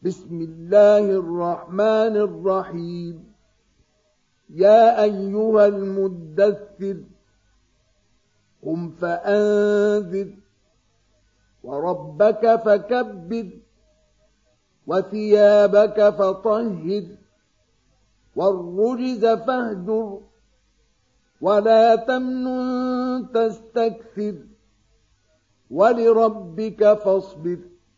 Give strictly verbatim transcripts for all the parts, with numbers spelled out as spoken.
بسم الله الرحمن الرحيم. يا أيها المدثر قم فأنذر وربك فكبر وثيابك فطهر والرجز فاهجر ولا تمنن تستكثر ولربك فاصبر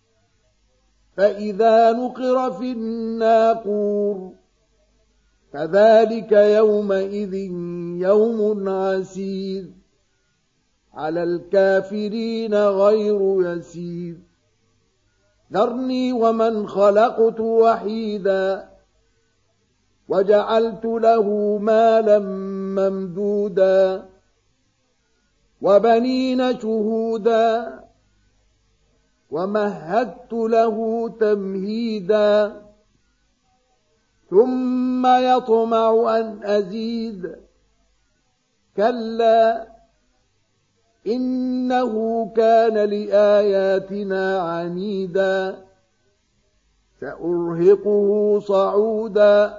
فإذا نقر في الناقور فذلك يومئذ يوم عسير على الكافرين غير يسير. ذرني ومن خلقت وحيدا وجعلت له مالا ممدودا وبنين شهودا ومهدت له تمهيدا ثم يطمع أن أزيد كلا إنه كان لآياتنا عنيدا سأرهقه صعودا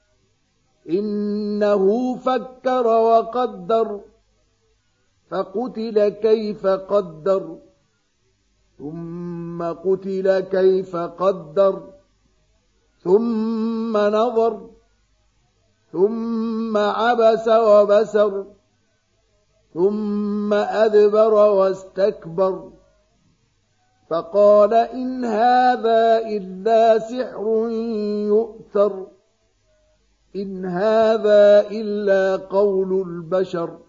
إنه فكر وقدر فقتل كيف قدر ثم قتل كيف قدر ثم نظر ثم عبس وبسر ثم أدبر واستكبر فقال إن هذا إلا سحر يؤثر إن هذا إلا قول البشر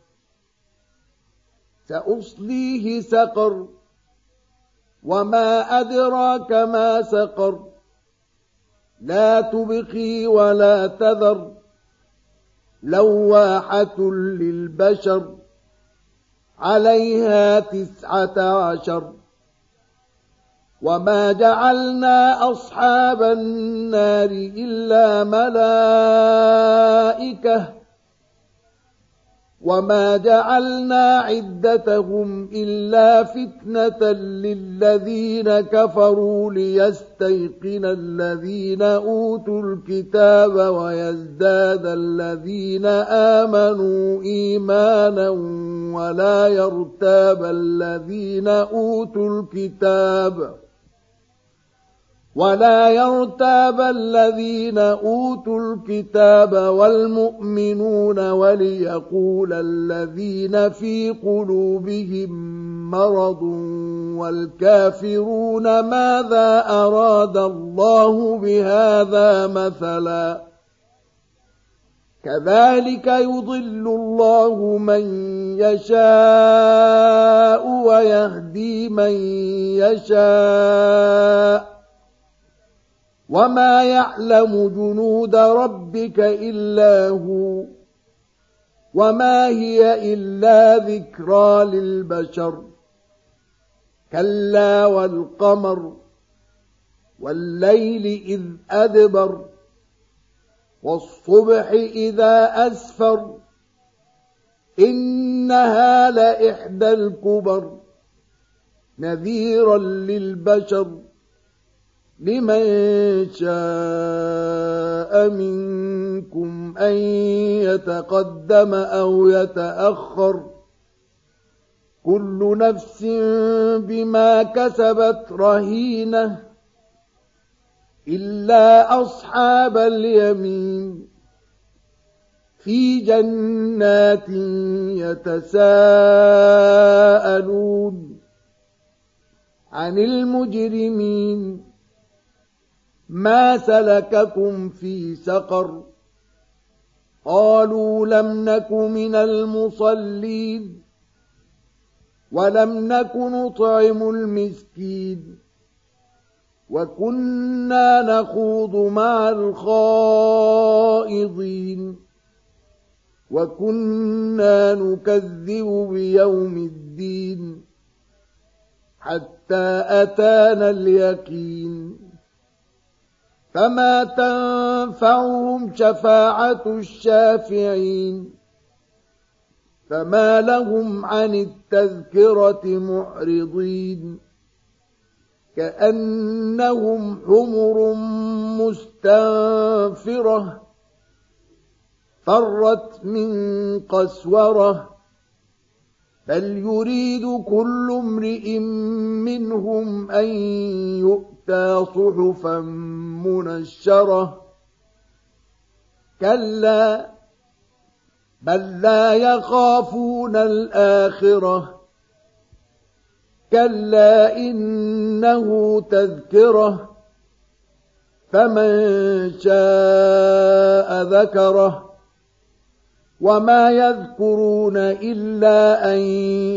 سأصليه سقر وما أدراك ما سقر لا تبقي ولا تذر لواحة للبشر عليها تسعة عشر. وما جعلنا أصحاب النار إلا ملائكة وما جعلنا عدتهم إلا فتنة للذين كفروا ليستيقن الذين أوتوا الكتاب ويزداد الذين آمنوا إيمانا ولا يرتاب الذين أوتوا الكتاب ولا يرتاب الذين أوتوا الكتاب والمؤمنون وليقول الذين في قلوبهم مرض والكافرون ماذا أراد الله بهذا مثلا كذلك يضل الله من يشاء ويهدي من يشاء وما يعلم جنود ربك إلا هو وما هي إلا ذكرى للبشر كلا والقمر والليل إذ أدبر والصبح إذا أسفر إنها لإحدى الكبر نذيرا للبشر لمن شاء منكم أن يتقدم أو يتأخر كل نفس بما كسبت رهينة إلا أصحاب اليمين في جنات يتساءلون عن المجرمين ما سلككم في سقر قالوا لم نك من المصلين ولم نك نطعم المسكين وكنا نخوض مع الخائضين وكنا نكذب بيوم الدين حتى أتانا اليقين فما تنفعهم شفاعة الشافعين فما لهم عن التذكرة معرضين كأنهم حمر مستنفرة فرت من قسورة بل يريد كل امرئ منهم أن يؤتى صحفا منشرة كلا بل لا يخافون الآخرة كلا إنه تذكرة فمن شاء ذكره وما يذكرون إلا أن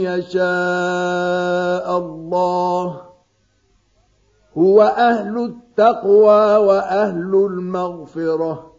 يشاء الله هو أهل التقوى وأهل المغفرة